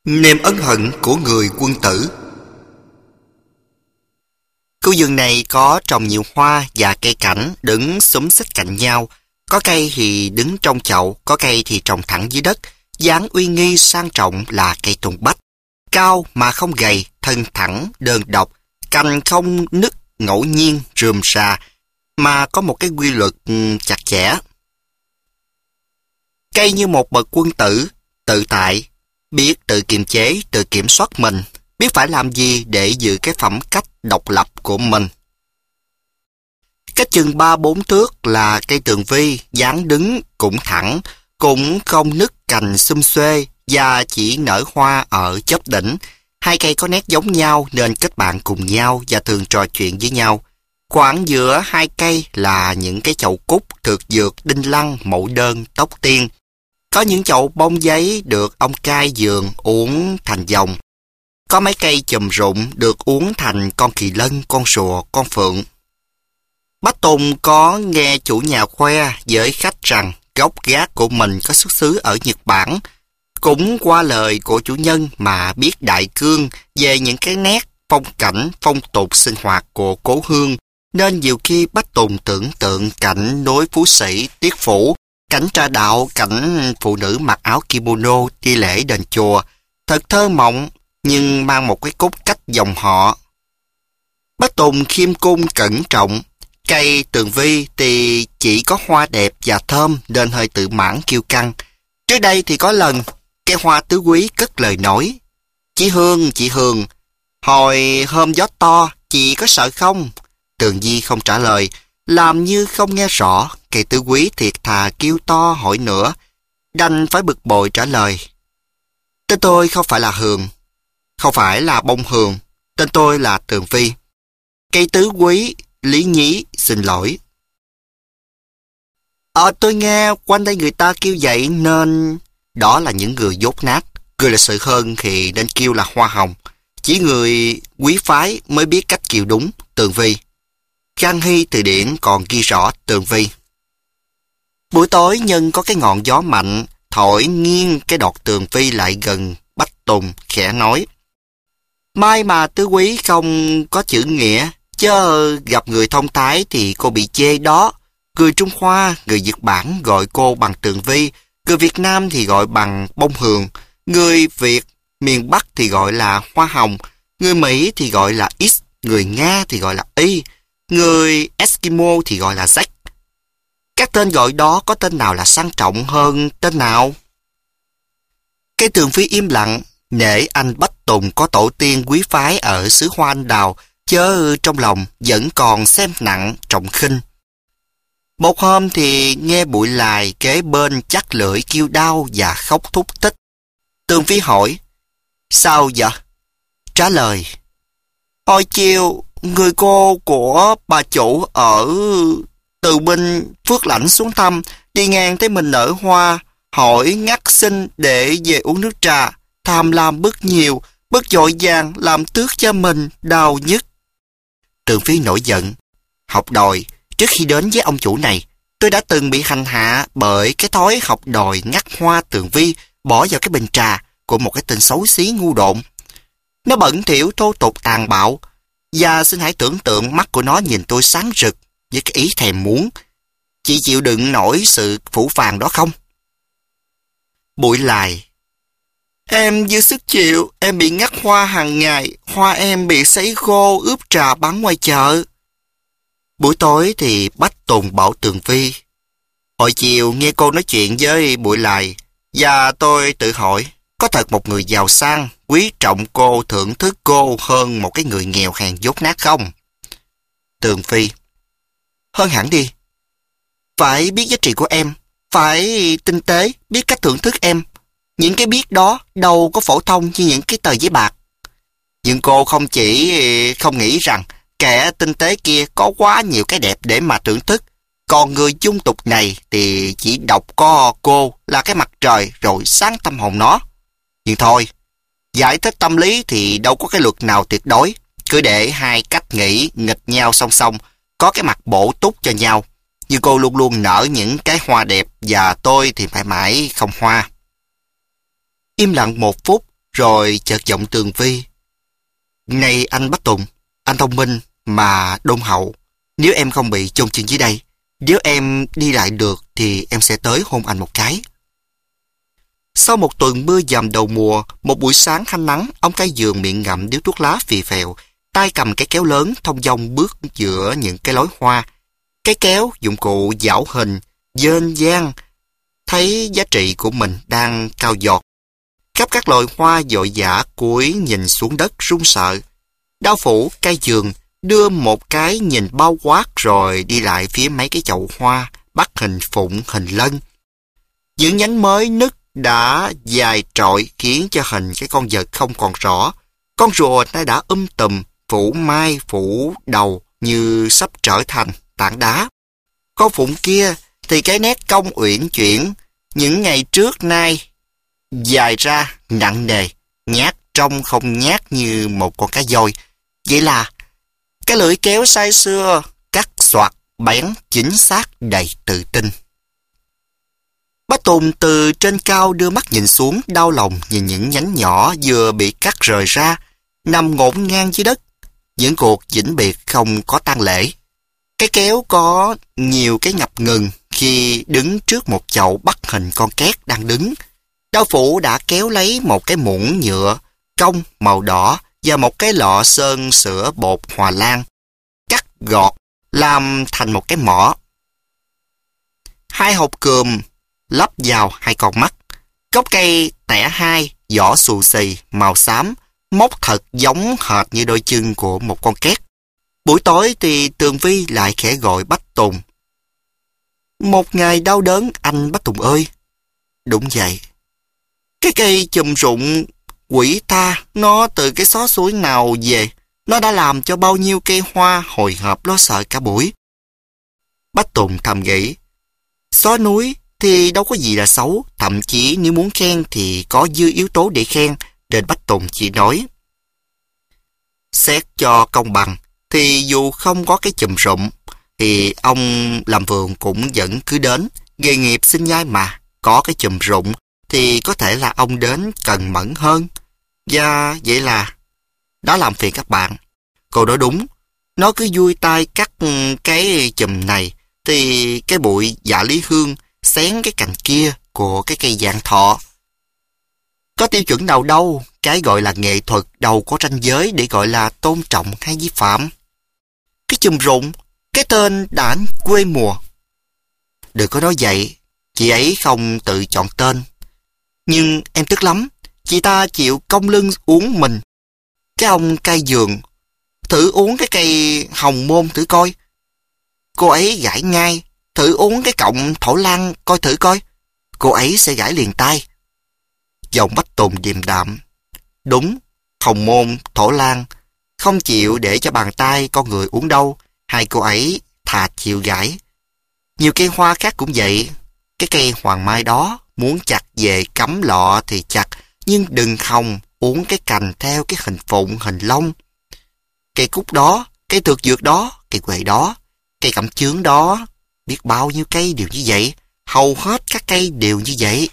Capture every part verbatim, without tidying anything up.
Nêm ân hận của người quân tử. Khu vườn này có trồng nhiều hoa và cây cảnh đứng xúm xít cạnh nhau. Có cây thì đứng trong chậu, có cây thì trồng thẳng dưới đất. Dáng uy nghi sang trọng là cây tùng bách. Cao mà không gầy, thân thẳng, đơn độc, cành không nứt ngẫu nhiên, rườm rà, mà có một cái quy luật chặt chẽ. Cây như một bậc quân tử, tự tại, biết tự kiềm chế, tự kiểm soát mình, biết phải làm gì để giữ cái phẩm cách độc lập của mình. Cách chừng ba bốn thước là cây tường vi, dáng đứng cũng thẳng, cũng không nứt cành xum xuê và chỉ nở hoa ở chóp đỉnh. Hai cây có nét giống nhau nên kết bạn cùng nhau và thường trò chuyện với nhau. Khoảng giữa hai cây là những cái chậu cúc, thực dược, đinh lăng, mẫu đơn, tóc tiên. Có những chậu bông giấy được ông cai vườn uống thành dòng. Có mấy cây chùm rụng được uống thành con kỳ lân, con rùa, con phượng. Bách Tùng có nghe chủ nhà khoe với khách rằng gốc gác của mình có xuất xứ ở Nhật Bản. Cũng qua lời của chủ nhân mà biết đại cương về những cái nét phong cảnh, phong tục sinh hoạt của cố hương, nên nhiều khi Bách Tùng tưởng tượng cảnh núi Phú Sĩ, Tiết Phủ, cảnh trà đạo, cảnh phụ nữ mặc áo kimono đi lễ đền chùa, thật thơ mộng nhưng mang một cái cốt cách dòng họ. Bách Tùng khiêm cung cẩn trọng. Cây tường vi thì chỉ có hoa đẹp và thơm nên hơi tự mãn kiêu căng. Trước đây thì có lần cây hoa tứ quý cất lời nói: "Chị Hương, chị Hương, hồi hôm gió to, chị có sợ không?" Tường vi không trả lời, làm như không nghe rõ. Cây tứ quý thiệt thà kêu to hỏi nữa, đành phải bực bội trả lời: "Tên tôi không phải là Hương, không phải là bông hường, tên tôi là Tường Vi." Cây tứ quý lý nhí xin lỗi. Ờ tôi nghe quanh đây người ta kêu vậy nên... Đó là những người dốt nát. Người lịch sự hơn thì nên kêu là hoa hồng. Chỉ người quý phái mới biết cách kêu đúng Tường Vi. Khang Hy từ điển còn ghi rõ Tường Vi. Buổi tối nhân có cái ngọn gió mạnh thổi nghiêng cái đọt Tường Vi lại gần Bách Tùng, khẽ nói: "Mai mà tứ quý không có chữ nghĩa, chớ gặp người thông thái thì cô bị chê đó. Người Trung Hoa, người Nhật Bản gọi cô bằng Tường Vi, người Việt Nam thì gọi bằng bông hường, người Việt miền Bắc thì gọi là hoa hồng, người Mỹ thì gọi là X, người Nga thì gọi là Y, người Eskimo thì gọi là Z. Các tên gọi đó có tên nào là sang trọng hơn tên nào?" Cây Tường Vi im lặng, nể anh Bách Tùng có tổ tiên quý phái ở xứ Hoa Anh Đào, chớ trong lòng vẫn còn xem nặng trọng khinh. Một hôm thì nghe Bụi Lài kế bên chắc lưỡi kêu đau và khóc thúc thích. Tường Vi hỏi: "Sao vậy?" Trả lời: "Hồi chiều, người cô của bà chủ ở Từ Binh Phước Lãnh xuống thăm, đi ngang thấy mình nở hoa, hỏi ngắt xin để về uống nước trà, tham lam bức nhiều, bức dội vàng làm tước cho mình đau nhức." Tường Vi nổi giận: "Học đòi, trước khi đến với ông chủ này, tôi đã từng bị hành hạ bởi cái thói học đòi ngắt hoa Tường Vi bỏ vào cái bình trà của một cái tên xấu xí ngu độn. Nó bẩn thỉu, thô tục, tàn bạo, và xin hãy tưởng tượng mắt của nó nhìn tôi sáng rực với cái ý thèm muốn. Chị chịu đựng nổi sự phũ phàng đó không?" Bụi Lài: "Em dư sức chịu, em bị ngắt hoa hàng ngày, hoa em bị sấy khô ướp trà bán ngoài chợ." Buổi tối thì Bách Tùng bảo Tường Vi: "Hồi chiều nghe cô nói chuyện với Bụi Lài, và tôi tự hỏi, có thật một người giàu sang, quý trọng cô, thưởng thức cô hơn một cái người nghèo hèn dốt nát không?" Tường Vi: "Hơn hẳn đi. Phải biết giá trị của em, phải tinh tế, biết cách thưởng thức em. Những cái biết đó đâu có phổ thông như những cái tờ giấy bạc. Nhưng cô không chỉ không nghĩ rằng kẻ tinh tế kia có quá nhiều cái đẹp để mà thưởng thức, còn người dung tục này thì chỉ đọc có cô là cái mặt trời rồi sáng tâm hồn nó. Nhưng thôi, giải thích tâm lý thì đâu có cái luật nào tuyệt đối, cứ để hai cách nghĩ nghịch nhau song song, có cái mặt bổ túc cho nhau. Nhưng cô luôn luôn nở những cái hoa đẹp và tôi thì mãi mãi không hoa." Im lặng một phút, rồi chợt giọng Tường Vi. Này anh Bách Tùng, anh thông minh mà đôn hậu. Nếu em không bị chôn chân dưới đây, nếu em đi lại được thì em sẽ tới hôn anh một cái. Sau một tuần mưa dầm đầu mùa, một buổi sáng thanh nắng, ông cai giường miệng ngậm điếu thuốc lá phì phèo, tay cầm cái kéo lớn thông dong bước giữa những cái lối hoa. Cái kéo, dụng cụ giảo hình, dên dang, thấy giá trị của mình đang cao giọt. Khắp các loài hoa dội dã cúi nhìn xuống đất run sợ. Đao phủ cai giường đưa một cái nhìn bao quát rồi đi lại phía mấy cái chậu hoa, bắt hình phụng hình lân. Những nhánh mới nứt đã dài trọi khiến cho hình cái con vật không còn rõ. Con rùa nó đã um tùm, phủ mai, phủ đầu như sắp trở thành tảng đá. Con phụng kia thì cái nét cong uyển chuyển, những ngày trước nay dài ra nặng nề, nhát trông không nhát như một con cá voi. Vậy là cái lưỡi kéo say xưa, cắt xoạc, bén, chính xác, đầy tự tin. Bá Tùng từ trên cao đưa mắt nhìn xuống, đau lòng nhìn những nhánh nhỏ vừa bị cắt rời ra, nằm ngổn ngang dưới đất. Những cuộc vĩnh biệt không có tang lễ. Cái kéo có nhiều cái ngập ngừng khi đứng trước một chậu bắt hình con két đang đứng. Đao phủ đã kéo lấy một cái muỗng nhựa cong màu đỏ và một cái lọ sơn sữa bột Hòa Lan, cắt gọt làm thành một cái mỏ. Hai hộp cườm lắp vào hai con mắt. Gốc cây tẻ hai, vỏ xù xì, màu xám, móc thật giống hệt như đôi chân của một con két. Buổi tối thì Tường Vi lại khẽ gọi Bách Tùng. Một ngày đau đớn anh Bách Tùng ơi. Đúng vậy. Cái cây chùm rụng quỷ tha, nó từ cái xó suối nào về, nó đã làm cho bao nhiêu cây hoa hồi hộp lo sợ cả buổi. Bách Tùng thầm nghĩ, xó núi thì đâu có gì là xấu, thậm chí nếu muốn khen thì có dư yếu tố để khen, nên Bách Tùng chỉ nói. Xét cho công bằng, thì dù không có cái chùm rụng, thì ông làm vườn cũng vẫn cứ đến, nghề nghiệp sinh nhai mà, có cái chùm rụng, thì có thể là ông đến cần mẫn hơn. Và vậy là đã làm phiền các bạn. Cô nói đúng, nó cứ vui tay cắt cái chùm này, thì cái bụi dạ lý hương xén cái cành kia của cái cây vạn thọ. Có tiêu chuẩn nào đâu, cái gọi là nghệ thuật đâu có ranh giới để gọi là tôn trọng hay vi phạm. Cái chùm rụng, cái tên đã quê mùa. Đừng có nói vậy, chị ấy không tự chọn tên. Nhưng em tức lắm, chị ta chịu cong lưng uống mình. Cái ông cai giường, thử uống cái cây hồng môn thử coi. Cô ấy gãi ngay, thử uống cái cọng thổ lan coi thử coi. Cô ấy sẽ gãi liền tay. Giọng Bách Tùng điềm đạm. Đúng, hồng môn, thổ lan, không chịu để cho bàn tay con người uống đâu. Hai cô ấy thà chịu gãi. Nhiều cây hoa khác cũng vậy. Cái cây hoàng mai đó, muốn chặt về cắm lọ thì chặt, nhưng đừng hòng uống cái cành theo cái hình phụng, hình long. Cây cúc đó, cây thực dược đó, cây quệ đó, cây cẩm chướng đó, biết bao nhiêu cây đều như vậy, hầu hết các cây đều như vậy.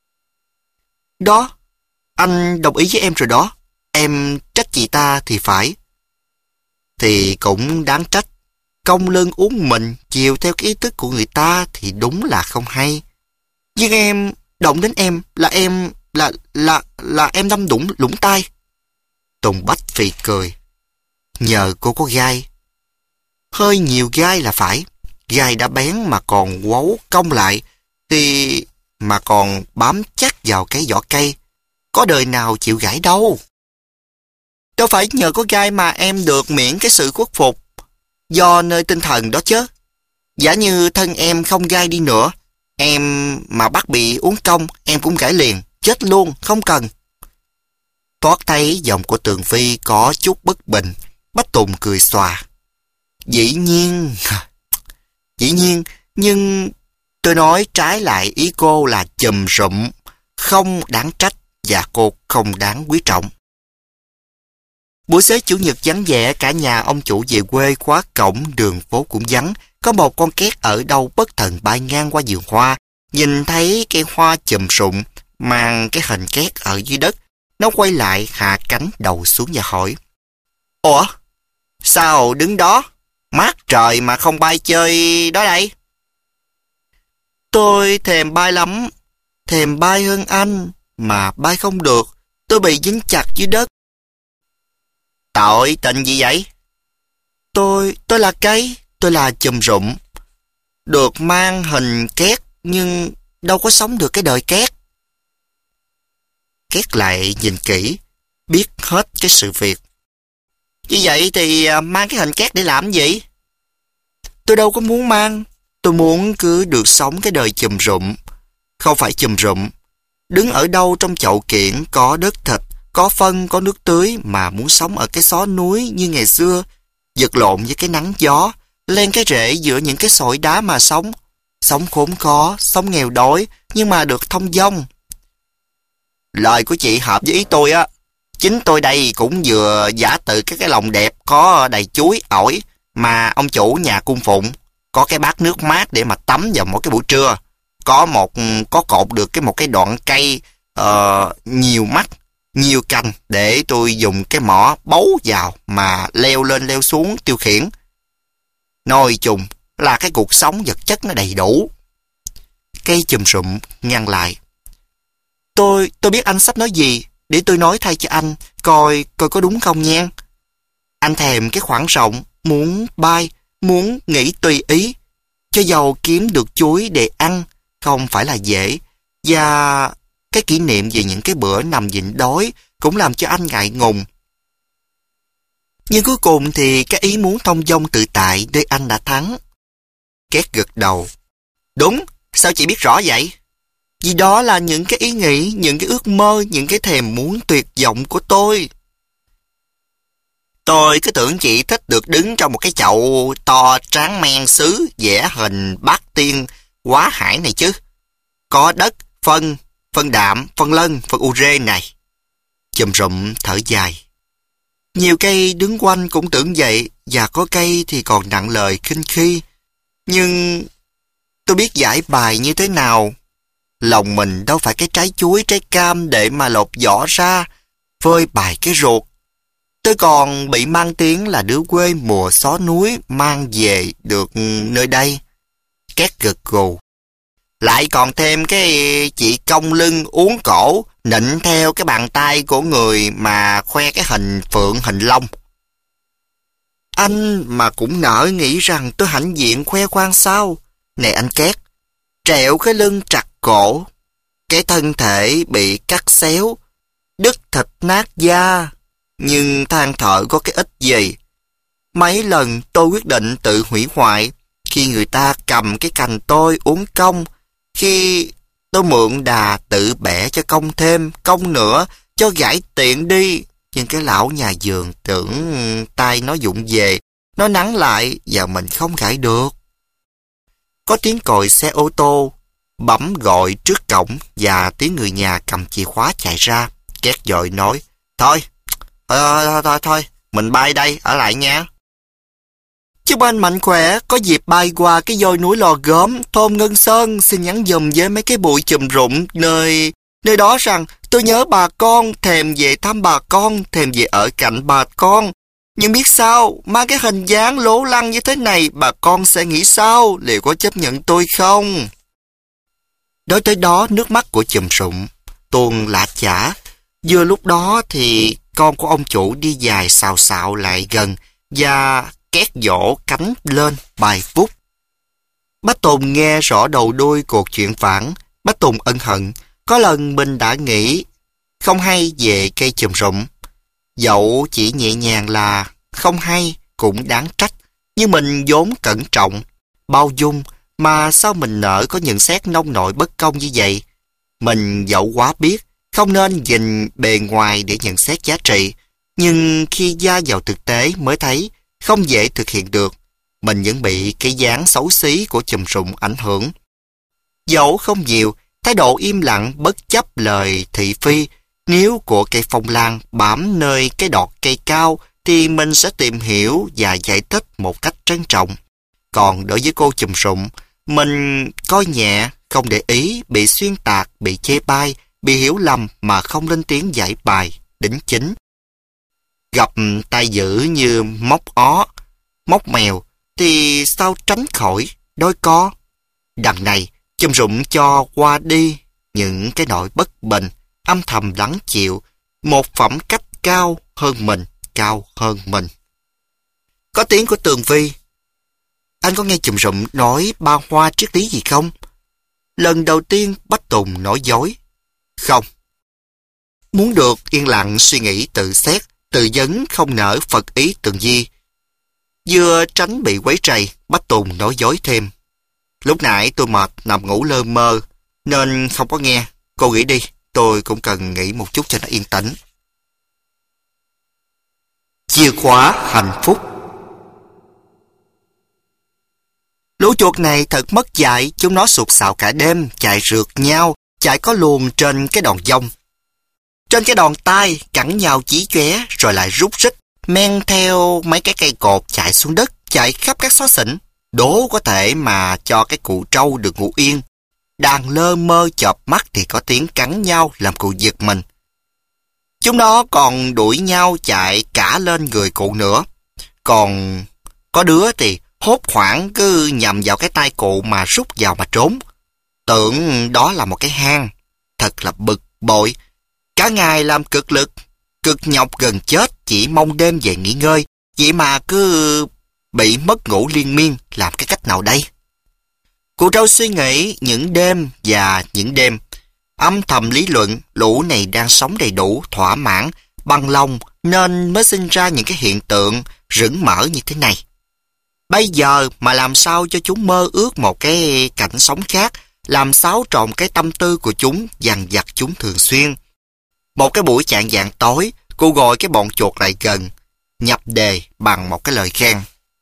Đó, anh đồng ý với em rồi đó, em trách chị ta thì phải. Thì cũng đáng trách, cong lưng uống mình, chiều theo cái ý thức của người ta thì đúng là không hay. Nhưng em, động đến em là em, là, là, là em đâm đụng lũng tay. Tùng Bách phì cười. Nhờ cô có gai. Hơi nhiều gai là phải. Gai đã bén mà còn quấu cong lại, thì mà còn bám chắc vào cái vỏ cây. Có đời nào chịu gãy đâu. Đâu phải nhờ có gai mà em được miễn cái sự khuất phục. Do nơi tinh thần đó chứ. Giả như thân em không gai đi nữa, em mà bắt bị uống cong, em cũng gãy liền, chết luôn, không cần. Thoát thấy giọng của Tường Vi có chút bất bình, Bách Tùng cười xòa. Dĩ nhiên, dĩ nhiên, nhưng tôi nói trái lại ý cô là chùm rụm, không đáng trách và cô không đáng quý trọng. Buổi sáng chủ nhật vắng vẻ, cả nhà ông chủ về quê, khóa cổng, đường phố cũng vắng. Có một con két ở đâu bất thần bay ngang qua vườn hoa, nhìn thấy cây hoa chùm rụng mang cái hình két ở dưới đất, Nó quay lại, hạ cánh đầu xuống và hỏi: Ủa? Sao đứng đó? Mát trời mà không bay chơi đó đây? Tôi thèm bay lắm. Thèm bay hơn anh. Mà bay không được. Tôi bị dính chặt dưới đất. Tội tình gì vậy? Tôi, tôi là cây. Tôi là chùm rụng. Được mang hình két, nhưng đâu có sống được cái đời két. Két lại nhìn kỹ, biết hết cái sự việc. Như vậy thì mang cái hình két để làm gì? Tôi đâu có muốn mang. Tôi muốn cứ được sống cái đời chùm rụng. Không phải chùm rụng. Đứng ở đâu trong chậu kiển có đất thịt, có phân, có nước tưới mà muốn sống ở cái xó núi như ngày xưa, vật lộn với cái nắng gió, len cái rễ giữa những cái sỏi đá mà sống. Sống khốn khó, sống nghèo đói, nhưng mà được thông dong. Lời của chị hợp với ý tôi á. Chính tôi đây cũng vừa giả tự cái cái lồng đẹp có đầy chuối, ổi mà ông chủ nhà cung phụng. Có cái bát nước mát để mà tắm vào mỗi cái buổi trưa. Có một có cột được cái một cái đoạn cây uh, nhiều mắt, nhiều cành để tôi dùng cái mỏ bấu vào mà leo lên leo xuống tiêu khiển. Nói chung là cái cuộc sống vật chất nó đầy đủ. Cây chùm rụng ngăn lại. Tôi, tôi biết anh sắp nói gì, để tôi nói thay cho anh, coi, coi có đúng không nha. Anh thèm cái khoảng rộng, muốn bay, muốn nghĩ tùy ý. Cho dầu kiếm được chuối để ăn, không phải là dễ. Và cái kỷ niệm về những cái bữa nằm nhịn đói cũng làm cho anh ngại ngùng. Nhưng cuối cùng thì cái ý muốn thông dong tự tại nơi anh đã thắng. Két gật đầu. Đúng, sao chị biết rõ vậy? Vì đó là những cái ý nghĩ, những cái ước mơ, những cái thèm muốn tuyệt vọng của tôi. Tôi cứ tưởng chị thích được đứng trong một cái chậu to tráng men sứ vẽ hình bát tiên quá hải này chứ. Có đất, phân, phân đạm, phân lân, phân ure này. Chùm rụng thở dài. Nhiều cây đứng quanh cũng tưởng vậy, và có cây thì còn nặng lời khinh khi. Nhưng tôi biết giải bài như thế nào. Lòng mình đâu phải cái trái chuối, trái cam để mà lột vỏ ra, phơi bài cái ruột. Tôi còn bị mang tiếng là đứa quê mùa xó núi mang về được nơi đây. Két gật gù. Lại còn thêm cái chị cong lưng uốn cổ, nịnh theo cái bàn tay của người mà khoe cái hình phượng hình long. Anh mà cũng nỡ nghĩ rằng tôi hãnh diện khoe khoang sao? Này anh Két, trẹo cái lưng trặc cổ, cái thân thể bị cắt xéo, đứt thịt nát da, nhưng than thở có cái ích gì. Mấy lần tôi quyết định tự hủy hoại, khi người ta cầm cái cành tôi uốn cong, khi tôi mượn đà tự bẻ cho cong thêm, cong nữa, cho gãy tiện đi. Nhưng cái lão nhà vườn tưởng tay nó vụng về, nó nắn lại và mình không gãy được. Có tiếng còi xe ô tô bấm gọi trước cổng và tiếng người nhà cầm chìa khóa chạy ra. Két vội nói, Thôi, thôi, thôi, thôi, thôi, mình bay đây, ở lại nha. Chúc anh mạnh khỏe, có dịp bay qua cái dôi núi Lò Gốm, thôn Ngân Sơn, xin nhắn giùm với mấy cái bụi chùm rụng nơi nơi đó rằng tôi nhớ bà con, thèm về thăm bà con, thèm về ở cạnh bà con. Nhưng biết sao, mang cái hình dáng lố lăng như thế này, bà con sẽ nghĩ sao, liệu có chấp nhận tôi không? Nói tới đó, nước mắt của chùm rụng tuôn lã chả. Vừa lúc đó thì con của ông chủ đi dài xào xạo lại gần và két vỗ cánh lên bài vút. Bác Tùng nghe rõ đầu đuôi cuộc chuyện phản. Bác Tùng ân hận. Có lần mình đã nghĩ không hay về cây chùm rụng. Dẫu chỉ nhẹ nhàng là không hay cũng đáng trách. Nhưng mình vốn cẩn trọng, bao dung, mà sao mình nỡ có nhận xét nông nổi bất công như vậy. Mình dẫu quá biết không nên nhìn bề ngoài để nhận xét giá trị. Nhưng khi gia vào thực tế mới thấy không dễ thực hiện được. Mình vẫn bị cái dáng xấu xí của chùm rụng ảnh hưởng. Dẫu không nhiều, thái độ im lặng bất chấp lời thị phi. Nếu của cây phong lan bám nơi cái đọt cây cao thì mình sẽ tìm hiểu và giải thích một cách trân trọng. Còn đối với cô chùm rụng, mình coi nhẹ, không để ý, bị xuyên tạc, bị chê bai bị hiểu lầm mà không lên tiếng giải bài, đính chính. Gặp tay dữ như móc ó, móc mèo, thì sao tránh khỏi đôi co. Đằng này, chum rụng cho qua đi những cái nỗi bất bình, âm thầm lắng chịu, một phẩm cách cao hơn mình, cao hơn mình. Có tiếng của Tường Vi. Anh có nghe chum rụng nói ba hoa triết lý gì không? Lần đầu tiên Bách Tùng nói dối. Không. Muốn được yên lặng suy nghĩ tự xét, tự vấn không nỡ phật ý Tường Vi. Vừa tránh bị quấy rầy, Bách Tùng nói dối thêm. Lúc nãy tôi mệt nằm ngủ lơ mơ, nên không có nghe. Cô nghĩ đi, tôi cũng cần nghĩ một chút cho nó yên tĩnh. Chìa khóa hạnh phúc. Lũ chuột này thật mất dạy, chúng nó sụt sạo cả đêm, chạy rượt nhau, chạy có luồng trên cái đòn dông. Trên cái đòn tay, cẳng nhau chí chóe, rồi lại rút rít, men theo mấy cái cây cột chạy xuống đất, chạy khắp các xó xỉnh. Đố có thể mà cho cái cụ trâu được ngủ yên. Đang lơ mơ chợp mắt thì có tiếng cắn nhau làm cụ giật mình. Chúng nó còn đuổi nhau chạy cả lên người cụ nữa. Còn có đứa thì hốt hoảng cứ nhầm vào cái tay cụ mà rút vào mà trốn. Tưởng đó là một cái hang. Thật là bực bội. Cả ngày làm cực lực, cực nhọc gần chết, chỉ mong đêm về nghỉ ngơi. Vậy mà cứ bị mất ngủ liên miên, làm cái cách nào đây? Cụ trâu suy nghĩ những đêm và những đêm, âm thầm lý luận lũ này đang sống đầy đủ, thỏa mãn, bằng lòng nên mới sinh ra những cái hiện tượng rững mỡ như thế này. Bây giờ mà làm sao cho chúng mơ ước một cái cảnh sống khác, làm xáo trộn cái tâm tư của chúng, dằn vặt chúng thường xuyên. Một cái buổi chạng vạng tối, cô gọi cái bọn chuột lại gần, nhập đề bằng một cái lời khen.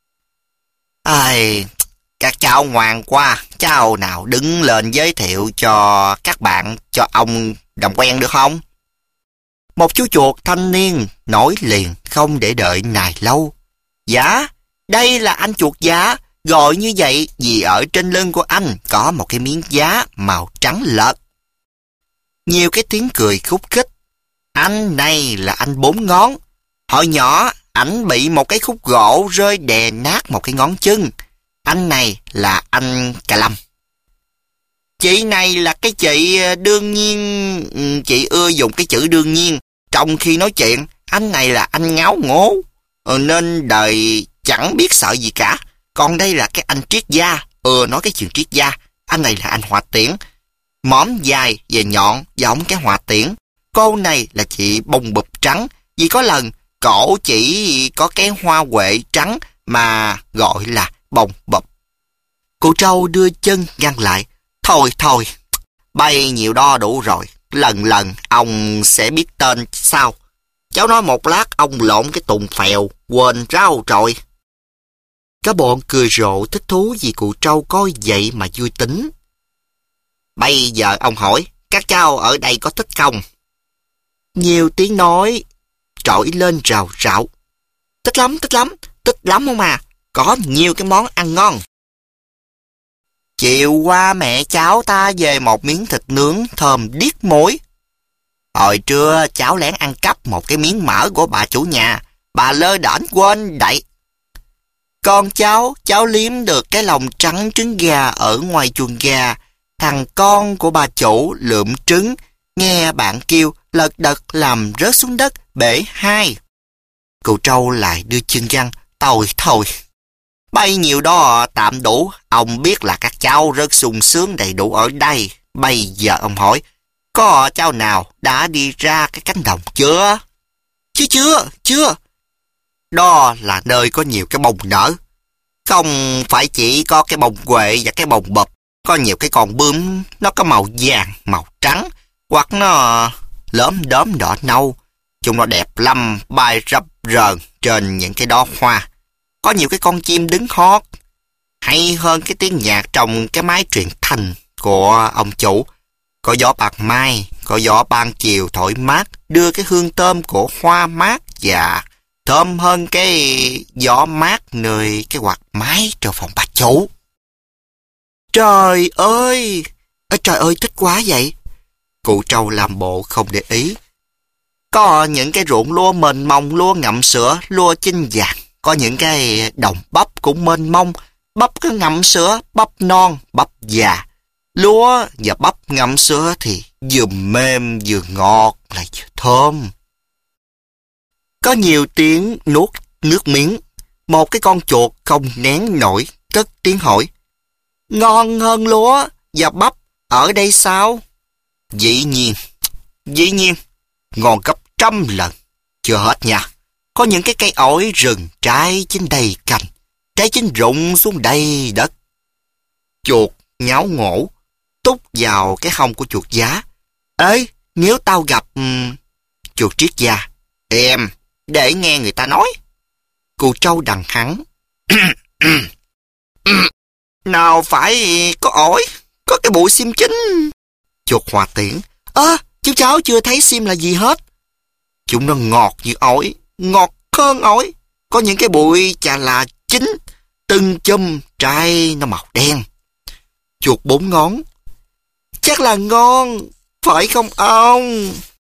Ai, các cháu ngoan quá, cháu nào đứng lên giới thiệu cho các bạn, cho ông làm quen được không? Một chú chuột thanh niên nói liền, không để đợi nài lâu. Dạ, đây là anh chuột giá, gọi như vậy vì ở trên lưng của anh có một cái miếng giá màu trắng lợt. Nhiều cái tiếng cười khúc khích. Anh này là anh bốn ngón. Hồi nhỏ, ảnh bị một cái khúc gỗ rơi đè nát một cái ngón chân. Anh này là anh Cà Lâm. Chị này là cái chị đương nhiên, chị ưa dùng cái chữ đương nhiên. Trong khi nói chuyện, anh này là anh ngáo ngố, nên đời chẳng biết sợ gì cả. Còn đây là cái anh triết gia, ưa nói cái chuyện triết gia. Anh này là anh Hòa Tiễn. Mõm dài và nhọn giống cái Hòa Tiễn. Cô này là chị bông bụp trắng. Vì có lần cổ chỉ có cái hoa huệ trắng mà gọi là bông bụp. Cụ trâu đưa chân ngăn lại. Thôi thôi, bay nhiều đo đủ rồi. Lần lần ông sẽ biết tên sao. Cháu nói một lát ông lộn cái tùng phèo, quên rau rồi. Các bọn cười rộ thích thú vì cụ trâu coi vậy mà vui tính. Bây giờ ông hỏi, các cháu ở đây có thích không? Nhiều tiếng nói trỗi lên rào rạo. Thích lắm, thích lắm, thích lắm không à? Có nhiều cái món ăn ngon. Chiều qua mẹ cháu ta về một miếng thịt nướng thơm điếc mối. Hồi trưa cháu lén ăn cắp một cái miếng mỡ của bà chủ nhà. Bà lơ đễnh quên đậy. Con cháu, cháu liếm được cái lòng trắng trứng gà ở ngoài chuồng gà. Thằng con của bà chủ lượm trứng, nghe bạn kêu lật đật làm rớt xuống đất bể hai. Cụ trâu lại đưa chân răng. Thôi thôi, bấy nhiêu đó tạm đủ. Ông biết là các cháu rất sung sướng đầy đủ ở đây. Bây giờ ông hỏi, có cháu nào đã đi ra cái cánh đồng chưa? Chứ chưa, chưa. Đó là nơi có nhiều cái bông nở. Không phải chỉ có cái bông huệ và cái bông bập. Có nhiều cái con bướm, nó có màu vàng, màu trắng, hoặc nó lõm đốm đỏ nâu. Chúng nó đẹp lắm, bay rập rờn trên những cái đóa hoa. Có nhiều cái con chim đứng hót. Hay hơn cái tiếng nhạc trong cái máy truyền thanh của ông chủ. Có gió bạc mai, có gió ban chiều thổi mát, đưa cái hương thơm của hoa mát và thơm hơn cái gió mát nơi cái quạt máy trong phòng bà chủ. Trời ơi! Ê, trời ơi, thích quá vậy! Cụ trâu làm bộ không để ý. Có những cái ruộng lúa mênh mông, lúa ngậm sữa, lúa chín vàng. Có những cái đồng bắp cũng mênh mông, bắp cứ ngậm sữa, bắp non, bắp già. Lúa và bắp ngậm sữa thì vừa mềm vừa ngọt lại vừa thơm. Có nhiều tiếng nuốt nước miếng. Một cái con chuột không nén nổi, cất tiếng hỏi: ngon hơn lúa và bắp ở đây sao? Dĩ nhiên, dĩ nhiên, ngon gấp trăm lần. Chưa hết nha. Có những cái cây ổi rừng trái chín đầy cành, trái chín rụng xuống đầy đất. Chuột nháo ngổ, túc vào cái hông của chuột giá. Ê, nếu tao gặp... Um... Chuột triết gia: em, để nghe người ta nói. Cụ trâu đằng hắn: nào phải có ổi, có cái bụi sim chín. Chuột hòa tiễn: ơ, à, chú cháu chưa thấy sim là gì hết. Chúng nó ngọt như ổi, ngọt hơn ổi. Có những cái bụi chà là chín, từng chùm trái nó màu đen. Chuột bốn ngón: chắc là ngon, phải không ông?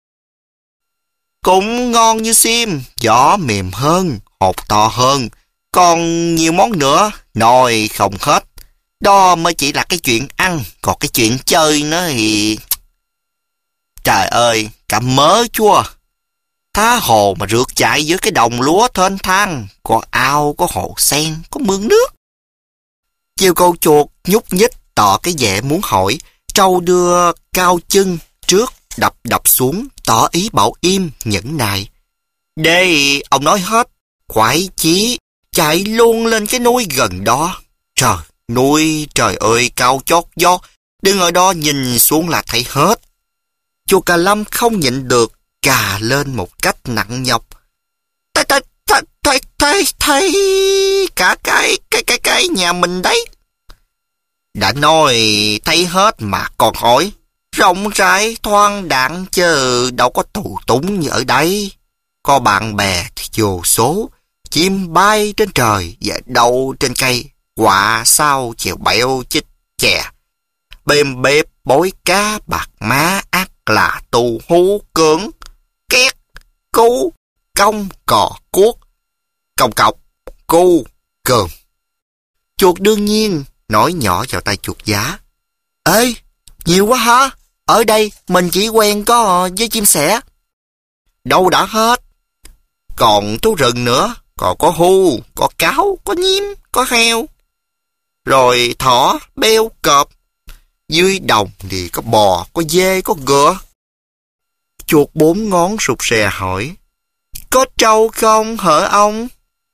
Cũng ngon như sim, vỏ mềm hơn, hột to hơn, còn nhiều món nữa, nói không hết. Đó mới chỉ là cái chuyện ăn, còn cái chuyện chơi nó thì... Trời ơi, cả mớ chua. Tha hồ mà rượt chạy giữa cái đồng lúa thênh thang, có ao, có hồ sen, có mương nước. Chiều câu chuột nhúc nhích tỏ cái vẻ muốn hỏi. Trâu đưa cao chân trước, đập đập xuống, tỏ ý bảo im, nhẫn nại. Đây, ông nói hết. Khoái chí, chạy luôn lên cái núi gần đó. Trời, núi, trời ơi, cao chót vót, đứng ở đó nhìn xuống là thấy hết. Chuột Cà Lâm không nhịn được, cà lên một cách nặng nhọc. Thấy, thấy, thấy, thấy, thấy, thấy, cả cái, cái, cái, cái nhà mình đấy. Đã nói thấy hết mà còn hỏi. Rộng rãi, thoáng đẳng chứ đâu có tù túng như ở đây. Có bạn bè thì vô số, chim bay trên trời và đậu trên cây, quạ sao chèo bẹo chích chè. Bêm bếp bối cá bạc má ác là tù hú cưỡng, két, cú, cong, cò, cuốc, còng cọc, cu, cơm. Chuột đương nhiên nói nhỏ vào tay chuột giá. Ê, nhiều quá hả? Ở đây mình chỉ quen có với chim sẻ. Đâu đã hết. Còn thú rừng nữa, còn có hưu, có cáo, có nhím, có heo. Rồi thỏ, beo, cọp. Dưới đồng thì có bò, có dê, có ngựa. Chuột bốn ngón rụt rè hỏi. Có trâu không hở ông?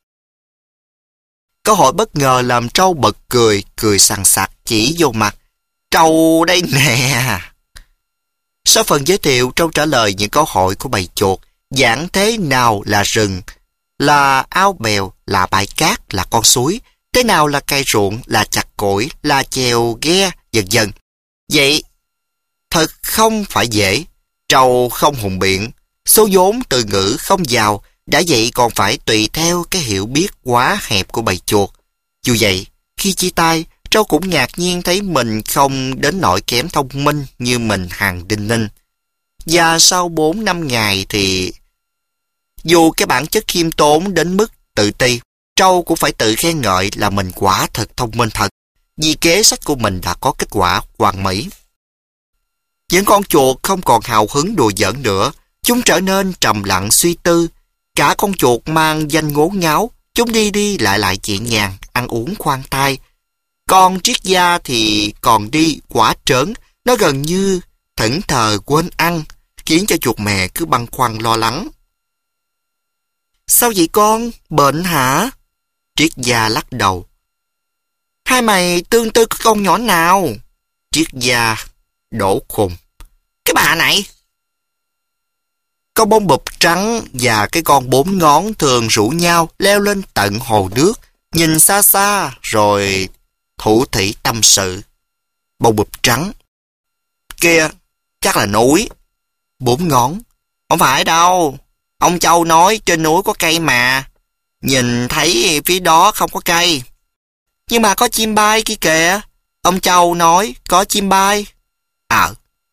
Câu hỏi bất ngờ làm trâu bật cười, cười sằng sặc chỉ vô mặt. Trâu đây nè. Sau phần giới thiệu, trâu trả lời những câu hỏi của bầy chuột. Giảng thế nào là rừng, là ao bèo, là bãi cát, là con suối, thế nào là cây ruộng, là chặt củi, là chèo ghe, dần dần. Vậy, thật không phải dễ. Trâu không hùng biện, số vốn từ ngữ không giàu, đã vậy còn phải tùy theo cái hiểu biết quá hẹp của bầy chuột. Dù vậy, khi chia tay, trâu cũng ngạc nhiên thấy mình không đến nỗi kém thông minh như mình hàng đinh ninh. Và sau bốn năm ngày thì dù cái bản chất khiêm tốn đến mức tự ti, trâu cũng phải tự khen ngợi là mình quả thật thông minh thật, vì kế sách của mình đã có kết quả hoàn mỹ. Những con chuột không còn hào hứng đùa giỡn nữa, chúng trở nên trầm lặng suy tư. Cả con chuột mang danh ngố ngáo, chúng đi đi lại lại nhẹ nhàng, ăn uống khoan thai. Con triết gia thì còn đi quả trớn, nó gần như thẫn thờ quên ăn, khiến cho chuột mẹ cứ băn khoăn lo lắng. Sao vậy con? Bệnh hả? Triết gia lắc đầu. Hai mày tương tư cái con nhỏ nào? Triết gia đổ khùng. Cái bà này! Con bông bụp trắng và cái con bốn ngón thường rủ nhau leo lên tận hồ nước, nhìn xa xa rồi thủ thỉ tâm sự. Bông bụp trắng. Kia, chắc là núi. Bốn ngón. Không phải đâu. Ông Châu nói trên núi có cây mà. Nhìn thấy phía đó không có cây. Nhưng mà có chim bay kia kìa. Ông Châu nói có chim bay. À,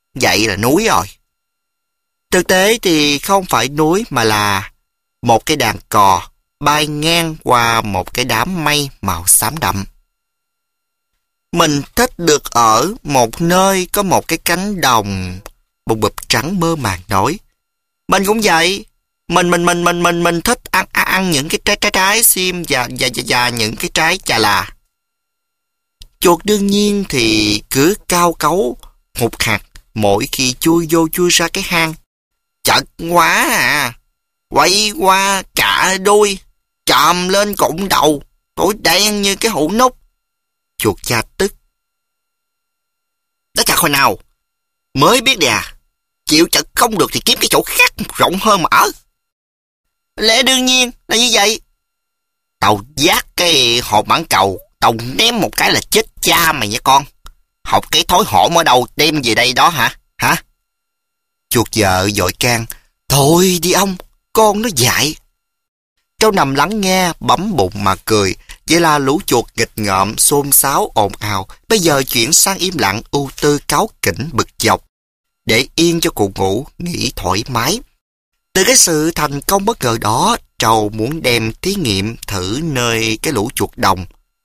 vậy là núi rồi. Thực tế thì không phải núi mà là một cái đàn cò bay ngang qua một cái đám mây màu xám đậm. Mình thích được ở một nơi có một cái cánh đồng bụp bụp trắng mơ màng nói. Mình cũng vậy. Mình mình mình mình mình mình thích ăn ăn, ăn những cái trái trái trái sim và và, và và những cái trái chà là. Chuột đương nhiên thì cứ cao cấu hụt hạt mỗi khi chui vô chui ra cái hang. Chật quá à. Quay qua cả đuôi, chồm lên cụm đầu, tối đen như cái hũ nút. Chuột cha tức. Đó chả hồi nào. Mới biết đi à. Chịu chật không được thì kiếm cái chỗ khác rộng hơn mà ở. Lẽ đương nhiên là như vậy. Tao vác cái hộp mãn cầu, tao ném một cái là chết cha mày nha con. Học cái thói hổm ở đâu đem về đây đó hả? Hả? Chuột vợ vội can. Thôi đi ông, con nó dại. Trâu nằm lắng nghe, bấm bụng mà cười. Vậy là lũ chuột nghịch ngợm, xôn xáo, ồn ào. Bây giờ chuyển sang im lặng, ưu tư, cáu kỉnh, bực dọc. Để yên cho cụ ngủ, nghỉ thoải mái. Từ cái sự thành công bất ngờ đó, Trâu muốn đem thí nghiệm thử nơi cái lũ chuột đồng.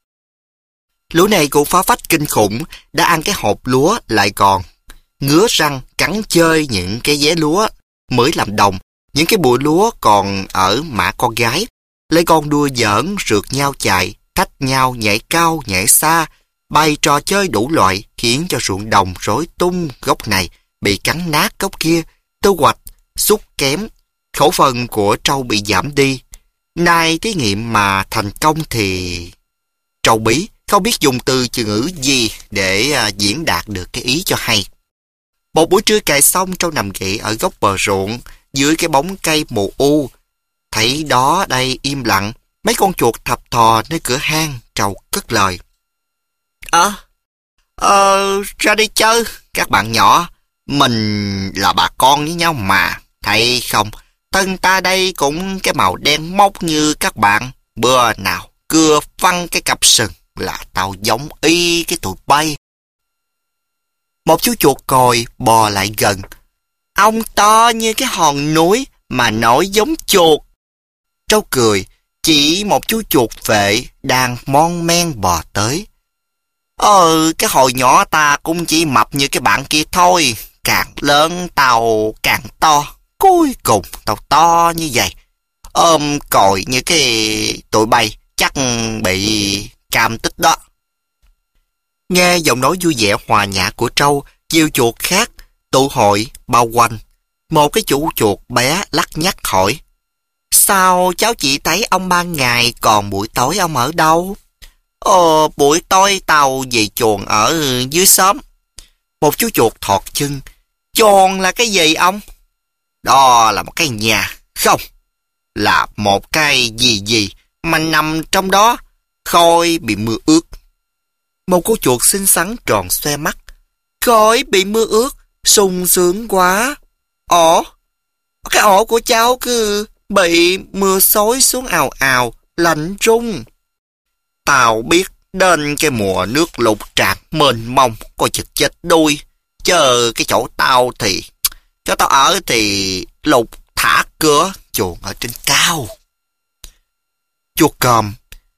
Lũ này cũng phá phách kinh khủng, đã ăn cái hộp lúa lại còn ngứa răng cắn chơi những cái vé lúa mới làm đồng, những cái bụi lúa còn ở mả con gái, lại còn đùa giỡn rượt nhau chạy, thách nhau nhảy cao nhảy xa, bày trò chơi đủ loại khiến cho ruộng đồng rối tung, gốc này bị cắn nát gốc kia, thu hoạch xúc kém, khẩu phần của trâu bị giảm đi. Nay thí nghiệm mà thành công thì trâu bí không biết dùng từ từ ngữ gì để uh, diễn đạt được cái ý cho hay. Một buổi trưa cày xong, trâu nằm nghỉ ở góc bờ ruộng dưới cái bóng cây mù u. Thấy đó đây im lặng, mấy con chuột thập thò nơi cửa hang, trâu cất lời. Ờ, ờ, ra đi chơi, các bạn nhỏ. Mình là bà con với nhau mà. Thấy không, thân ta đây cũng cái màu đen mốc như các bạn. Bữa nào cưa văng cái cặp sừng là tao giống y cái tụi bay. Một chú chuột còi bò lại gần. Ông to như cái hòn núi mà nói giống chuột. Trâu cười, chỉ một chú chuột vệ đang mon men bò tới. Ờ, cái hồi nhỏ ta cũng chỉ mập như cái bạn kia thôi. Càng lớn tao càng to. Cuối cùng tao to như vậy. Ôm còi như cái tụi bay chắc bị cam tích đó. Nghe giọng nói vui vẻ hòa nhã của trâu, nhiều chuột khác tụ hội bao quanh. Một cái chú chuột bé lắc nhắc hỏi. Sao cháu chỉ thấy ông ban ngày, còn buổi tối ông ở đâu? Ờ, buổi tối tao về chuồng ở dưới xóm. Một chú chuột thọt chân. Chuồng là cái gì ông? Đó là một cái nhà. Không, là một cái gì gì mà nằm trong đó, khói bị mưa ướt. Một cô chuột xinh xắn tròn xoe mắt. Khói bị mưa ướt, sung sướng quá. Ổ, cái ổ của cháu cứ bị mưa xối xuống ào ào, lạnh rung. Tao biết đến cái mùa nước lụt tràn mênh mông, coi chực chết đuôi. Chờ cái chỗ tao thì, cho tao ở thì lụt thả cửa, chuồng ở trên cao. Chuột còm.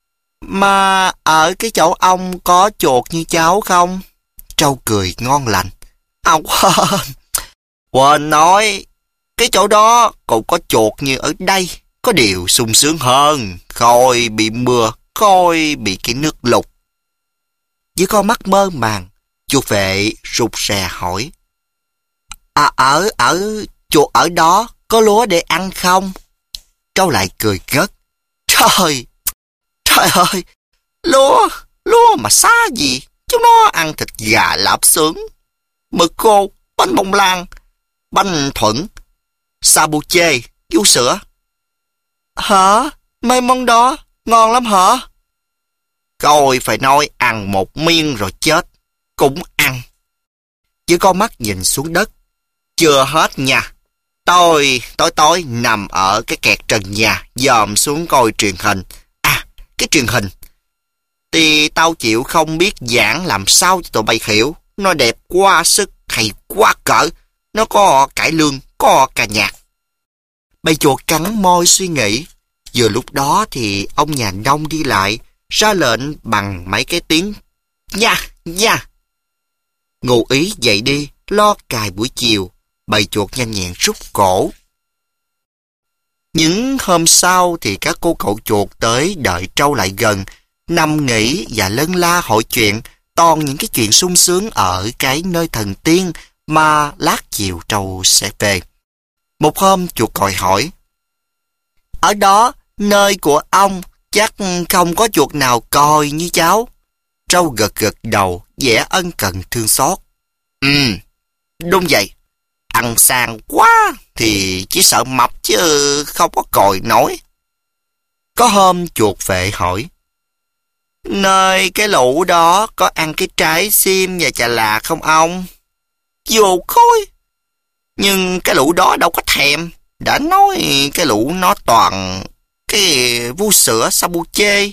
Mà ở cái chỗ ông có chuột như cháu không? Trâu cười ngon lành. Ông quên, quên nói, cái chỗ đó cũng có chuột như ở đây, có điều sung sướng hơn, khôi bị mưa, khôi bị cái nước lụt. Với con mắt mơ màng, chuột vệ rụt rè hỏi. À, ở, ở, chuột ở đó có lúa để ăn không? Trâu lại cười ngất. Trời, trời ơi, lúa, lúa mà xá gì, chúng nó ăn thịt gà lạp xưởng, mực khô, bánh bông lan, bánh thuận, sa bu chê, vú sữa. Hả? Mấy món đó ngon lắm hả? Coi phải nói ăn một miếng rồi chết, cũng ăn. Với con mắt nhìn xuống đất. Chưa hết nha. Tôi, tối tối nằm ở cái kẹt trần nhà, dòm xuống coi truyền hình. À, cái truyền hình thì tao chịu không biết giảng làm sao cho tụi bay hiểu. Nó đẹp quá sức, hay quá cỡ. Nó có cải lương, có ca nhạc. Bầy chuột cắn môi suy nghĩ. Vừa lúc đó thì ông nhà nông đi lại, ra lệnh bằng mấy cái tiếng nha, nha. Ngụ ý dậy đi, lo cài buổi chiều. Bầy chuột nhanh nhẹn rút cổ. Những hôm sau thì các cô cậu chuột tới đợi trâu lại gần, nằm nghỉ và lân la hội chuyện, toàn những cái chuyện sung sướng ở cái nơi thần tiên mà lát chiều trâu sẽ về. Một hôm chuột còi hỏi: ở đó, nơi của ông, chắc không có chuột nào còi như cháu. Trâu gật gật đầu, vẻ ân cần thương xót. Ừ, đúng vậy. Ăn sang quá thì chỉ sợ mập chứ không có còi nổi. Có hôm chuột vệ hỏi: nơi cái lũ đó có ăn cái trái sim và chà là không ông? Vô khối. Nhưng cái lũ đó đâu có thèm. Đã nói cái lũ nó toàn cái vu sữa sa bu chê.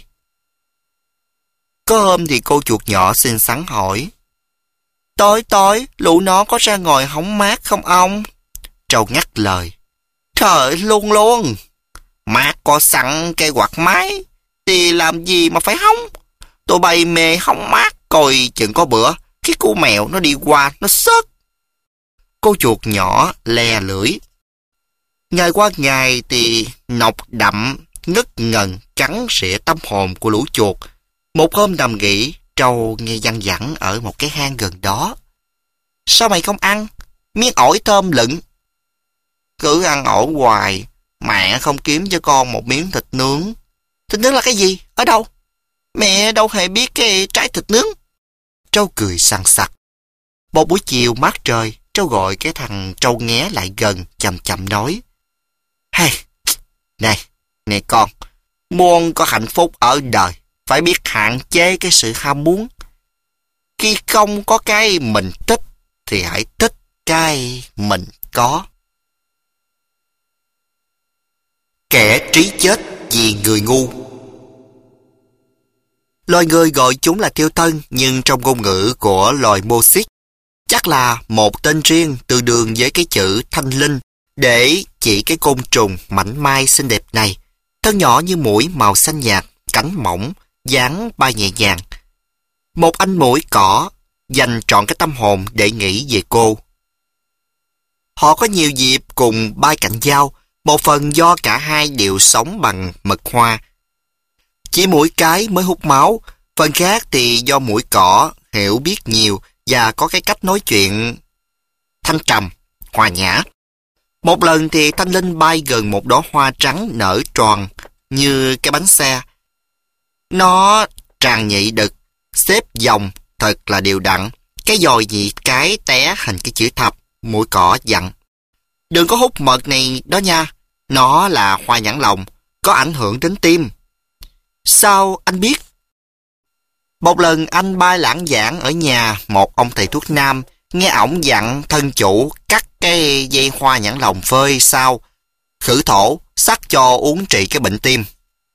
Có hôm thì cô chuột nhỏ xinh xắn hỏi: tối tối lũ nó có ra ngồi hóng mát không ông? Trâu ngắt lời: trời, luôn luôn. Mát có sẵn cây quạt máy thì làm gì mà phải hóng. Tụi bay mê hóng mát, coi chừng có bữa cái cu mèo nó đi qua nó xớt. Cô chuột nhỏ le lưỡi. Ngày qua ngày thì nọc đậm ngất ngần cắn rỉa tâm hồn của lũ chuột. Một hôm nằm nghỉ, trâu nghe văng vẳng ở một cái hang gần đó: sao mày không ăn miếng ổi thơm lựng? Cứ ăn ổi hoài, mẹ không kiếm cho con một miếng thịt nướng. Thịt nướng là cái gì? Ở đâu? Mẹ đâu hề biết cái trái thịt nướng. Trâu cười sằng sặc. Một buổi chiều mát trời, trâu gọi cái thằng trâu nghé lại gần, chầm chầm nói: hey, này, này con, muốn có hạnh phúc ở đời, phải biết hạn chế cái sự ham muốn. Khi không có cái mình thích, thì hãy thích cái mình có. Kẻ trí chết vì người ngu. Loài người gọi chúng là thiêu thân, nhưng trong ngôn ngữ của loài mô xích, chắc là một tên riêng tương đương với cái chữ thanh linh để chỉ cái côn trùng mảnh mai xinh đẹp này. Thân nhỏ như muỗi, màu xanh nhạt, cánh mỏng, dáng bay nhẹ nhàng. Một anh muỗi cỏ dành trọn cái tâm hồn để nghĩ về cô. Họ có nhiều dịp cùng bay cạnh nhau, một phần do cả hai đều sống bằng mật hoa. Chỉ muỗi cái mới hút máu, phần khác thì do muỗi cỏ hiểu biết nhiều và có cái cách nói chuyện thanh trầm, hòa nhã. Một lần thì Thanh Linh bay gần một đóa hoa trắng nở tròn như cái bánh xe. Nó tràn nhị đực, xếp dòng thật là đều đặn. Cái dòi nhị cái té hình cái chữ thập. Muỗi cỏ dặn: đừng có hút mật này đó nha, nó là hoa nhãn lồng, có ảnh hưởng đến tim. Sao anh biết? Một lần anh bay lãng vãng ở nhà một ông thầy thuốc nam, nghe ổng dặn thân chủ cắt cái dây hoa nhãn lồng phơi sau khử thổ, sắc cho uống trị cái bệnh tim.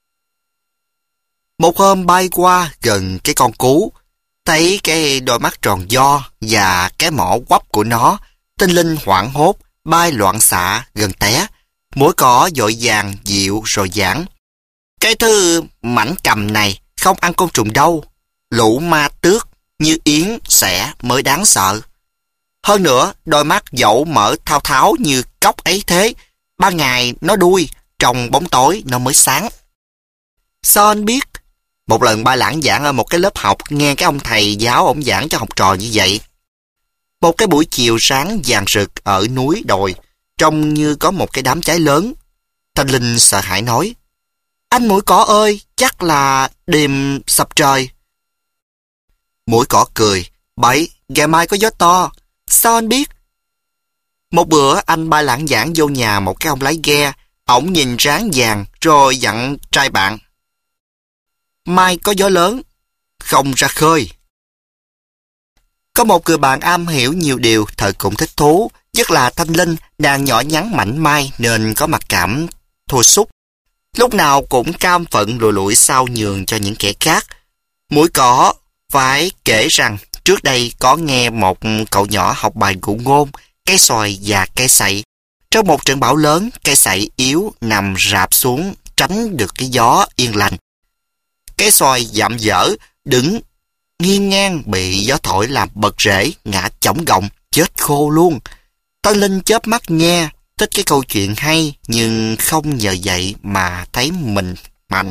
Một hôm bay qua gần cái con cú, thấy cái đôi mắt tròn vo và cái mỏ quắp của nó, Tinh Linh hoảng hốt, bay loạn xạ gần té. Muỗi cỏ vội vàng dịu rồi giảng: cái thứ mảnh cầm này không ăn côn trùng đâu, lũ ma tước như yến sẻ mới đáng sợ. Hơn nữa, đôi mắt dẫu mở thao tháo như cốc ấy thế, ban ngày nó đuôi, trong bóng tối nó mới sáng. Sao anh biết? Một lần ba lãng giảng ở một cái lớp học, nghe cái ông thầy giáo ổng giảng cho học trò như vậy. Một cái buổi chiều sáng vàng rực ở núi đồi, trông như có một cái đám cháy lớn. Thanh Linh sợ hãi nói: anh muỗi cỏ ơi, chắc là đêm sập trời. Muỗi cỏ cười: bậy, ngày mai có gió to. Sao anh biết? Một bữa anh ba lãng giảng vô nhà một cái ông lái ghe, ổng nhìn ráng vàng rồi dặn trai bạn: mai có gió lớn, không ra khơi. Có một người bạn am hiểu nhiều điều, thời cũng thích thú, nhất là Thanh Linh, nàng nhỏ nhắn mảnh mai nên có mặc cảm thua sút, lúc nào cũng cam phận lùi lủi sau nhường cho những kẻ khác. Muỗi cỏ phải kể rằng Trước đây có nghe một cậu nhỏ học bài ngụ ngôn, cây xoài và cây sậy. Trong một trận bão lớn, cây sậy yếu nằm rạp xuống tránh được cái gió yên lành. Cây xoài dạm dở, đứng nghiêng ngang bị gió thổi làm bật rễ, ngã chổng gọng, chết khô luôn. Tân Linh chớp mắt nghe, thích cái câu chuyện hay, nhưng không nhờ vậy mà thấy mình mạnh.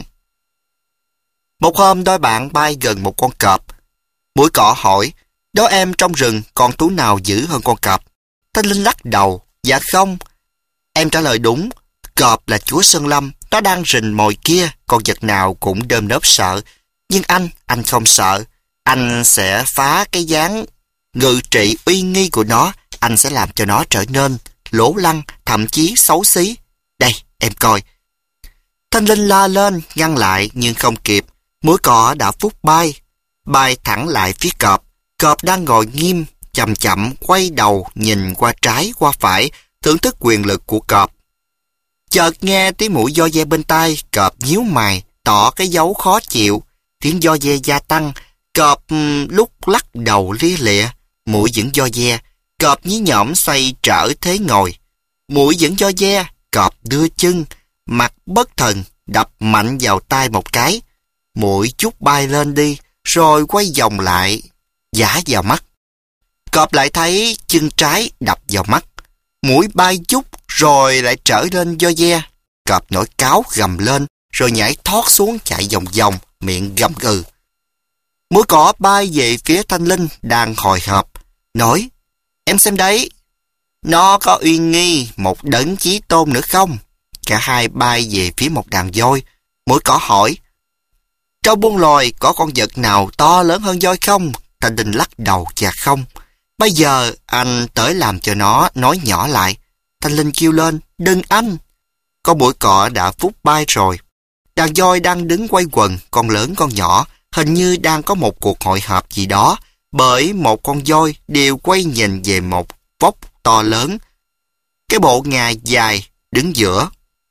Một hôm đôi bạn bay gần một con cọp. Mũi cỏ hỏi, đó em trong rừng còn thú nào dữ hơn con cọp? Tân Linh lắc đầu, dạ không. Em trả lời đúng, cọp là chúa Sơn Lâm, nó đang rình mồi kia, con vật nào cũng đơm nớp sợ. Nhưng anh, anh không sợ. Anh sẽ phá cái dáng ngự trị uy nghi của nó, anh sẽ làm cho nó trở nên lố lăng, thậm chí xấu xí. Đây, em coi. Thanh Linh la lên, ngăn lại nhưng không kịp. Mũi cỏ đã phút bay, bay thẳng lại phía cọp. Cọp đang ngồi nghiêm, chậm chậm quay đầu nhìn qua trái qua phải, thưởng thức quyền lực của cọp. Chợt nghe tiếng mũi do de bên tai, cọp nhíu mày, tỏ cái dấu khó chịu. Tiếng do de gia tăng, cọp lúc lắc đầu lia lịa, mũi vẫn do de. Cọp nhí nhõm xoay trở thế ngồi. Mũi vẫn do de, cọp đưa chân, mặt bất thần, đập mạnh vào tai một cái. Mũi chút bay lên đi, rồi quay vòng lại, giả vào mắt. Cọp lại thấy chân trái đập vào mắt. Mũi bay chút, rồi lại trở lên do de. Cọp nổi cáo gầm lên, rồi nhảy thoát xuống chạy vòng vòng, miệng gầm gừ. Mũi cỏ bay về phía Thanh Linh đang hồi hộp, nói, em xem đấy, nó có uy nghi một đấng chí tôn nữa không? Cả hai bay về phía một đàn voi. Mũi cỏ hỏi, trong buôn loài có con vật nào to lớn hơn voi không? Thanh Linh lắc đầu và không. Bây giờ anh tới làm cho nó nói nhỏ lại. Thanh Linh kêu lên, đừng anh. Con mũi cỏ đã phút bay rồi. Đàn voi đang đứng quay quần, con lớn con nhỏ, hình như đang có một cuộc hội họp gì đó, bởi một con voi đều quay nhìn về một vóc to lớn. Cái bộ ngà dài đứng giữa.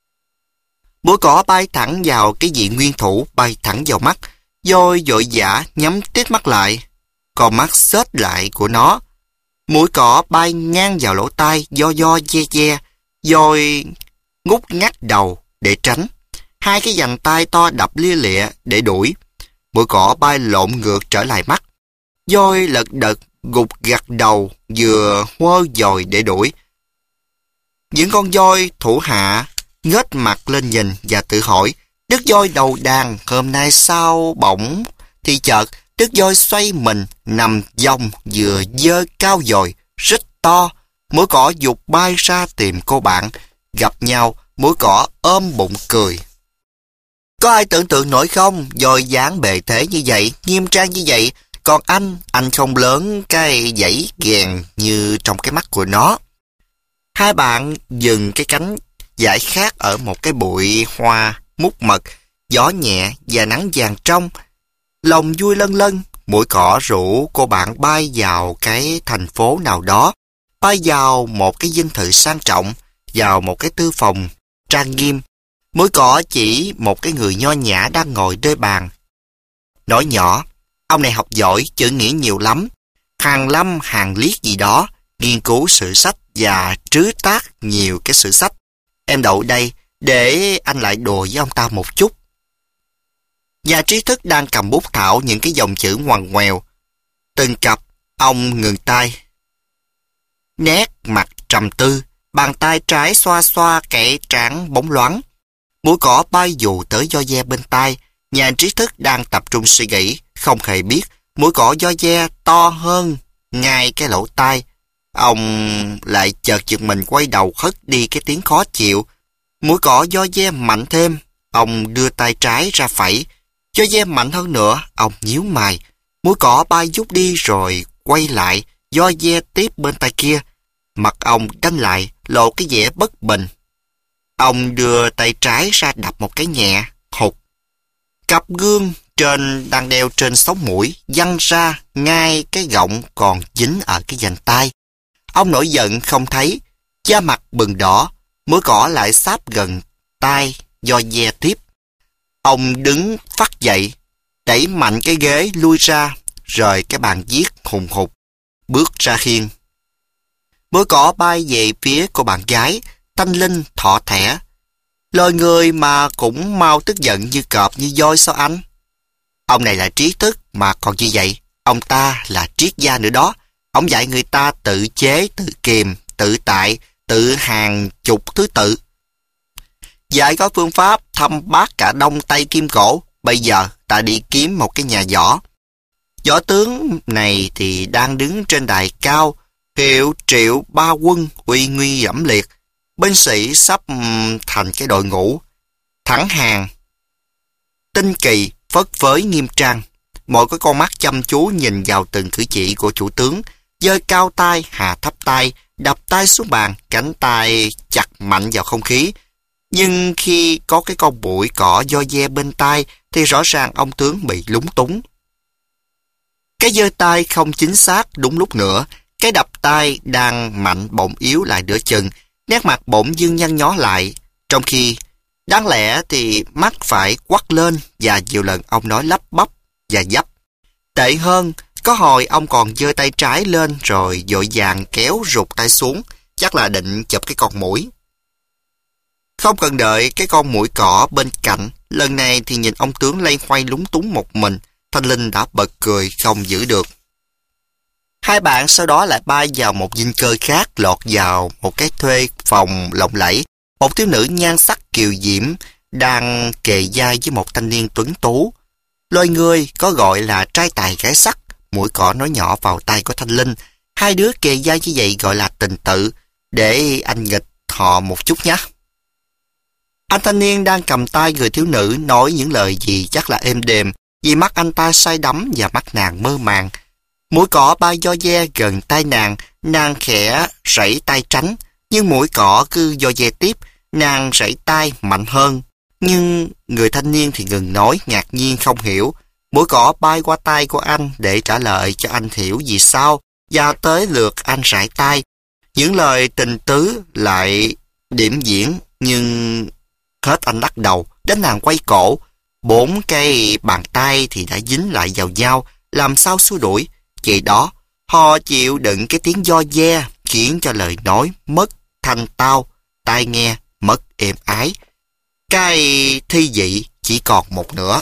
Mũi cỏ bay thẳng vào cái vị nguyên thủ, bay thẳng vào mắt. Voi vội vã nhắm tít mắt lại. Con mắt xếch lại của nó. Mũi cỏ bay ngang vào lỗ tai, do do ve ve. Voi ngút ngắt đầu để tránh. Hai cái vành tai to đập lia lịa để đuổi. Mũi cỏ bay lộn ngược trở lại mắt. Voi lật đật gục gặt đầu, vừa quơ dòi để đuổi. Những con voi thủ hạ ngết mặt lên nhìn và tự hỏi, đứt voi đầu đàn hôm nay sao bỗng? Thì chợt đứt voi xoay mình nằm vòng, vừa giơ cao dòi rất to. Mũi cỏ giục bay ra tìm cô bạn. Gặp nhau, mũi cỏ ôm bụng cười. Có ai tưởng tượng nổi không? Voi dáng bề thế như vậy, nghiêm trang như vậy, còn anh, anh không lớn cái dãy ghèn như trong cái mắt của nó. Hai bạn dừng cái cánh giải khát ở một cái bụi hoa mút mật, gió nhẹ và nắng vàng trong. Lòng vui lân lân, mũi cỏ rủ cô bạn bay vào cái thành phố nào đó, bay vào một cái dinh thự sang trọng, vào một cái thư phòng trang nghiêm. Mũi cỏ chỉ một cái người nho nhã đang ngồi đơi bàn. Nói nhỏ, ông này học giỏi, chữ nghĩa nhiều lắm, hàng lâm hàng liết gì đó, nghiên cứu sử sách và trứ tác nhiều cái sử sách. Em đậu đây để anh lại đùa với ông ta một chút. Nhà trí thức đang cầm bút thảo những cái dòng chữ ngoằn ngoèo. Từng cặp, ông ngừng tay. Nét mặt trầm tư, bàn tay trái xoa xoa cái trán bóng loáng. Mũi cỏ bay dù tới do de bên tai. Nhà trí thức đang tập trung suy nghĩ, không hề biết mũi cỏ do de to hơn ngay cái lỗ tai. Ông lại chợt giật mình quay đầu hất đi cái tiếng khó chịu. Mũi cỏ do de mạnh thêm. Ông đưa tay trái ra phẩy. Do de mạnh hơn nữa. Ông nhíu mày. Mũi cỏ bay vút đi rồi quay lại. Do de tiếp bên tay kia. Mặt ông đanh lại, lộ cái vẻ bất bình. Ông đưa tay trái ra đập một cái nhẹ, hụt. Cặp gương trên đang đeo trên sống mũi văng ra ngay cái gọng còn dính ở cái vành tai. Ông nổi giận không thấy, da mặt bừng đỏ, mũi cỏ lại sáp gần tai do de tiếp. Ông đứng phắt dậy, đẩy mạnh cái ghế lui ra, rời cái bàn viết hùng hục, bước ra khiên. Mũi cỏ bay về phía cô bạn gái, Thanh Linh thọ thẻ. Lời người mà cũng mau tức giận như cọp như voi sao anh? Ông này là trí thức mà còn như vậy, ông ta là triết gia nữa đó. Ông dạy người ta tự chế, tự kiềm, tự tại, tự hàng chục thứ tự. Dạy có phương pháp thăm bát cả đông tây kim cổ. Bây giờ ta đi kiếm một cái nhà võ. Võ tướng này thì đang đứng trên đài cao, hiệu triệu ba quân uy nguy dẫm liệt. Binh sĩ sắp thành cái đội ngũ thẳng hàng, tinh kỳ, phất phới nghiêm trang. Mỗi cái con mắt chăm chú nhìn vào từng cử chỉ của chủ tướng, giơ cao tay, hạ thấp tay, đập tay xuống bàn, cánh tay chặt mạnh vào không khí. Nhưng khi có cái con bụi cỏ do ve bên tai thì rõ ràng ông tướng bị lúng túng. Cái giơ tay không chính xác đúng lúc nữa, cái đập tay đang mạnh bỗng yếu lại nửa chừng, nét mặt bỗng dưng nhăn nhó lại, trong khi đáng lẽ thì mắt phải quắt lên và nhiều lần ông nói lắp bắp và dấp. Tệ hơn, có hồi ông còn giơ tay trái lên rồi vội vàng kéo rụt tay xuống, chắc là định chụp cái con muỗi. Không cần đợi cái con muỗi cỏ bên cạnh, lần này thì nhìn ông tướng loay hoay lúng túng một mình, Thanh Linh đã bật cười không giữ được. Hai bạn sau đó lại bay vào một dinh cơ khác, lọt vào một cái thuê phòng lộng lẫy. Một thiếu nữ nhan sắc kiều diễm đang kề vai với một thanh niên tuấn tú. Loài người có gọi là trai tài gái sắc. Mũi cỏ nói nhỏ vào tai của Thanh Linh. Hai đứa kề vai như vậy gọi là tình tự. Để anh nghịch họ một chút nhé. Anh thanh niên đang cầm tay người thiếu nữ nói những lời gì chắc là êm đềm, vì mắt anh ta say đắm và mắt nàng mơ màng. Mũi cỏ bay do ve gần tay nàng, nàng khẽ rẩy tay tránh, nhưng mũi cỏ cứ do ve tiếp, nàng rẩy tay mạnh hơn. Nhưng người thanh niên thì ngừng nói, ngạc nhiên không hiểu. Mũi cỏ bay qua tay của anh để trả lời cho anh hiểu vì sao, và tới lượt anh rải tay. Những lời tình tứ lại điểm diễn, nhưng hết anh lắc đầu, đến nàng quay cổ. Bốn cây bàn tay thì đã dính lại vào nhau, làm sao xua đuổi. Vậy đó, họ chịu đựng cái tiếng do ve, khiến cho lời nói mất thanh tao, tai nghe mất êm ái. Cái thi vị chỉ còn một nửa.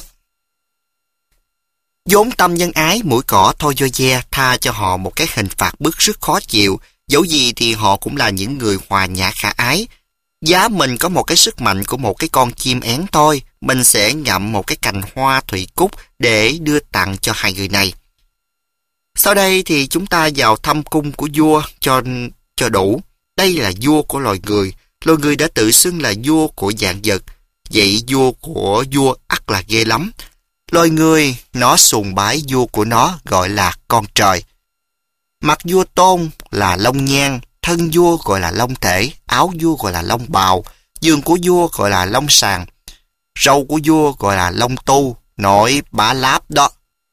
Vốn tâm nhân ái, mũi cỏ thôi do ve tha cho họ một cái hình phạt bức rất khó chịu. Dẫu gì thì họ cũng là những người hòa nhã khả ái. Giá mình có một cái sức mạnh của một cái con chim én thôi, mình sẽ ngậm một cái cành hoa thủy cúc để đưa tặng cho hai người này. Sau đây thì chúng ta vào thăm cung của vua cho cho đủ. Đây là vua của loài người. Loài người đã tự xưng là vua của vạn vật. Vậy vua của vua ắt là ghê lắm. Loài người nó sùng bái vua của nó gọi là con trời. Mặt vua tôn là lông nhang, thân vua gọi là lông thể, áo vua gọi là lông bào, giường của vua gọi là lông sàn, râu của vua gọi là lông tu, nói bá láp đó.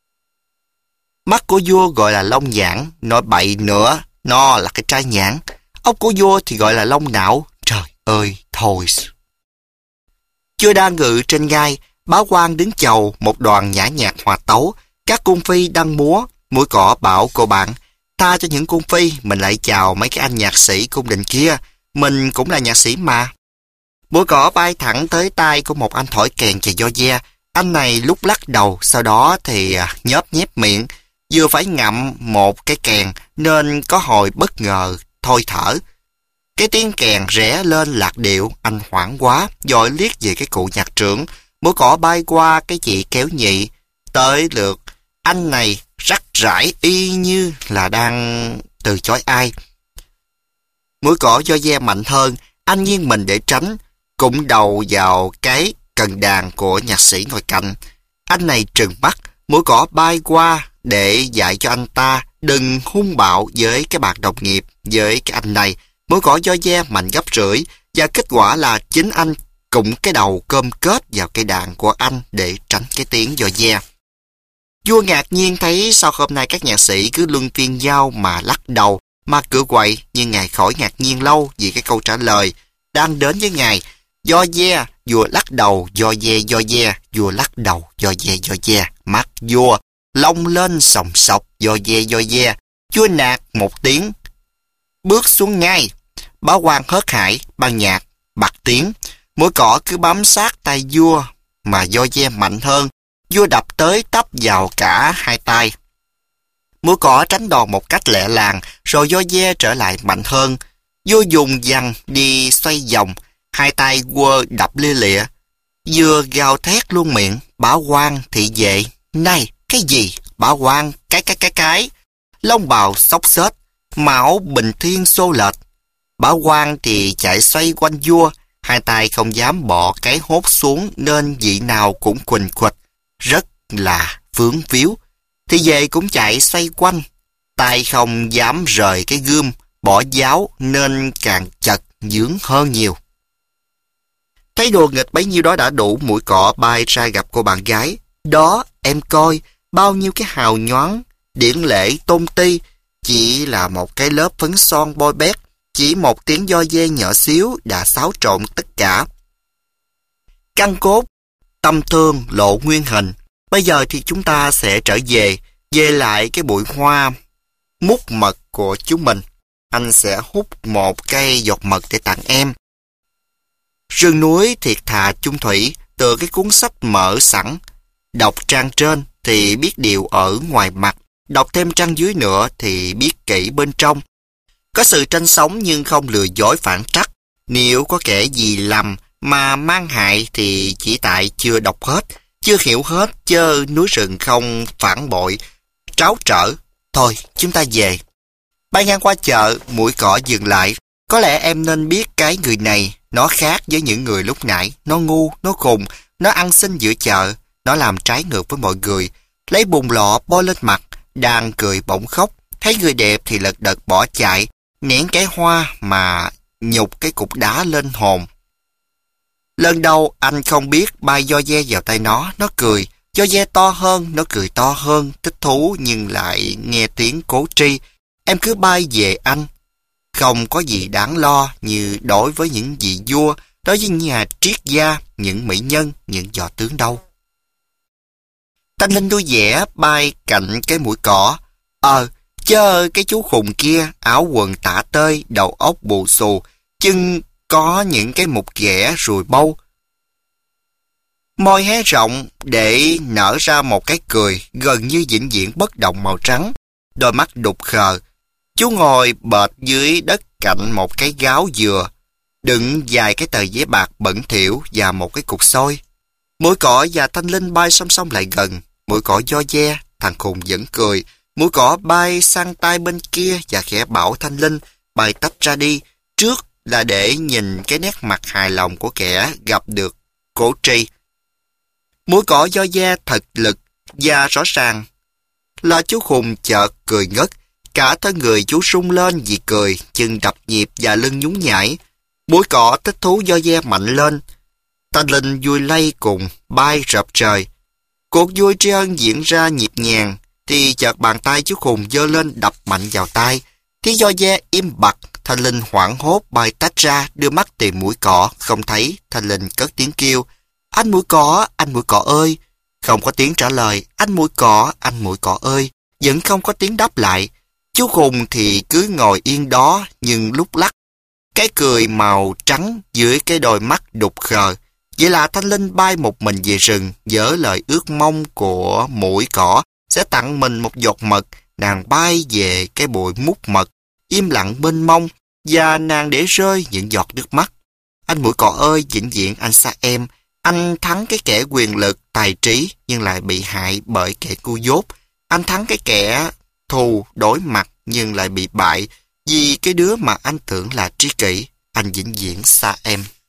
Mắt của vua gọi là lông nhãn, nói bậy nữa, nó là cái trái nhãn. Ốc của vua thì gọi là lông não, trời ơi, thôi. Vua đang ngự trên ngai, báo quan đứng chầu, một đoàn nhã nhạc hòa tấu, các cung phi đang múa. Mũi cỏ bảo cô bạn, tha cho những cung phi, mình lại chào mấy cái anh nhạc sĩ cung đình kia, mình cũng là nhạc sĩ mà. Mũi cỏ bay thẳng tới tay của một anh thổi kèn chày do ve. Anh này lúc lắc đầu, sau đó thì nhớp nhép miệng, vừa phải ngậm một cái kèn nên có hồi bất ngờ thôi thở. Cái tiếng kèn rẽ lên lạc điệu, anh hoảng quá, dội liếc về cái cụ nhạc trưởng. Mũi cỏ bay qua cái chị kéo nhị, tới lượt anh này rắc rải y như là đang từ chối ai. Mũi cỏ do ve mạnh hơn, anh nghiêng mình để tránh, cũng đầu vào cái cần đàn của nhạc sĩ ngồi cạnh. Anh này trừng mắt, mũi cỏ bay qua để dạy cho anh ta đừng hung bạo với cái bạn đồng nghiệp. Với cái anh này, mũi cỏ do ve mạnh gấp rưỡi, và kết quả là chính anh cụng cái đầu cơm kết vào cây đàn của anh để tránh cái tiếng do ve. Vua ngạc nhiên thấy sao hôm nay các nhạc sĩ cứ luân phiên giao mà lắc đầu, mà cửa quậy, nhưng ngài khỏi ngạc nhiên lâu vì cái câu trả lời đang đến với ngài. Do ve, vua lắc đầu, do ve, do ve, vua lắc đầu, do ve, do ve, mắt vua lông lên sòng sọc, do de do de, vua nạt một tiếng, bước xuống ngay. Báo quan hớt hải, ban nhạc, bặt tiếng, mũi cỏ cứ bám sát tay vua, mà do de mạnh hơn, vua đập tới tấp vào cả hai tay. Mũi cỏ tránh đòn một cách lẹ làng, rồi do de trở lại mạnh hơn. Vua dùng dằn đi xoay vòng, hai tay quơ đập lia lịa. Vừa gào thét luôn miệng, báo quan thị vệ, này, cái gì? Báo quan, cái cái cái cái. Lông bào xốc xếch, mão bình thiên xô lệch. Báo quan thì chạy xoay quanh vua, hai tay không dám bỏ cái hốt xuống nên vị nào cũng quỳnh quịch, rất là vướng víu. Thị vệ cũng chạy xoay quanh, tay không dám rời cái gươm, bỏ giáo nên càng chật dướng hơn nhiều. Thấy đùa nghịch bấy nhiêu đó đã đủ, mũi cỏ bay ra gặp cô bạn gái. Đó, em coi, bao nhiêu cái hào nhoáng, điển lễ tôn ti, chỉ là một cái lớp phấn son bôi bét, chỉ một tiếng do de nhỏ xíu đã xáo trộn tất cả. Căn cốt, tâm thương lộ nguyên hình. Bây giờ thì chúng ta sẽ trở về, về lại cái bụi hoa mút mật của chúng mình. Anh sẽ hút một cây giọt mật để tặng em. Rừng núi thiệt thà chung thủy, từ cái cuốn sách mở sẵn. Đọc trang trên thì biết điều ở ngoài mặt, đọc thêm trang dưới nữa thì biết kỹ bên trong. Có sự tranh sống nhưng không lừa dối phản trắc. Nếu có kẻ gì lầm mà mang hại thì chỉ tại chưa đọc hết, chưa hiểu hết, chớ núi rừng không phản bội, tráo trở. Thôi, chúng ta về. Bay ngang qua chợ, mũi cỏ dừng lại. Có lẽ em nên biết cái người này, nó khác với những người lúc nãy. Nó ngu, nó khùng, nó ăn xin giữa chợ, nó làm trái ngược với mọi người. Lấy bùn lọ bôi lên mặt, đang cười bỗng khóc. Thấy người đẹp thì lật đật bỏ chạy, nén cái hoa mà nhục cái cục đá lên hồn. Lần đầu anh không biết bay do de vào tay nó, nó cười. Do de to hơn, nó cười to hơn, thích thú nhưng lại nghe tiếng cố tri. Em cứ bay về anh. Không có gì đáng lo như đối với những vị vua, đối với nhà triết gia, những mỹ nhân, những võ tướng đâu. Thanh Linh vui vẻ bay cạnh cái mũi cỏ. Ờ, chớ cái chú khùng kia, áo quần tả tơi, đầu óc bù xù, chân có những cái mục ghẻ rùi bâu. Môi hé rộng để nở ra một cái cười gần như vĩnh viễn bất động màu trắng, đôi mắt đục khờ. Chú ngồi bệt dưới đất cạnh một cái gáo dừa, đựng vài cái tờ giấy bạc bẩn thỉu và một cái cục xôi. Mũi cỏ và Thanh Linh bay song song lại gần. Mũi cỏ do de, thằng khùng vẫn cười. Mũi cỏ bay sang tay bên kia và khẽ bảo Thanh Linh bay tách ra đi, trước là để nhìn cái nét mặt hài lòng của kẻ gặp được cổ tri. Mũi cỏ do de thật lực và rõ ràng là chú khùng chợt cười ngất. Cả thân người chú rung lên vì cười, chân đập nhịp và lưng nhún nhảy. Mũi cỏ thích thú do de mạnh lên. Thanh Linh vui lây cùng, bay rợp trời. Cuộc vui tri ân diễn ra nhịp nhàng, thì chợt bàn tay chú khùng giơ lên đập mạnh vào tay. Tiếng do de im bặt, Thanh Linh hoảng hốt bay tách ra, đưa mắt tìm mũi cỏ, không thấy. Thanh Linh cất tiếng kêu, anh mũi cỏ, anh mũi cỏ ơi. Không có tiếng trả lời, anh mũi cỏ, anh mũi cỏ ơi. Vẫn không có tiếng đáp lại. Chú khùng thì cứ ngồi yên đó nhưng lúc lắc. Cái cười màu trắng dưới cái đôi mắt đục khờ. Vậy là Thanh Linh bay một mình về rừng, dở lời ước mong của mũi cỏ sẽ tặng mình một giọt mật. Nàng bay về cái bụi mút mật, im lặng mênh mông, và nàng để rơi những giọt nước mắt. Anh mũi cỏ ơi, vĩnh viễn anh xa em. Anh thắng cái kẻ quyền lực, tài trí, nhưng lại bị hại bởi kẻ ngu dốt. Anh thắng cái kẻ thù đối mặt, nhưng lại bị bại vì cái đứa mà anh tưởng là tri kỷ. Anh vĩnh viễn xa em.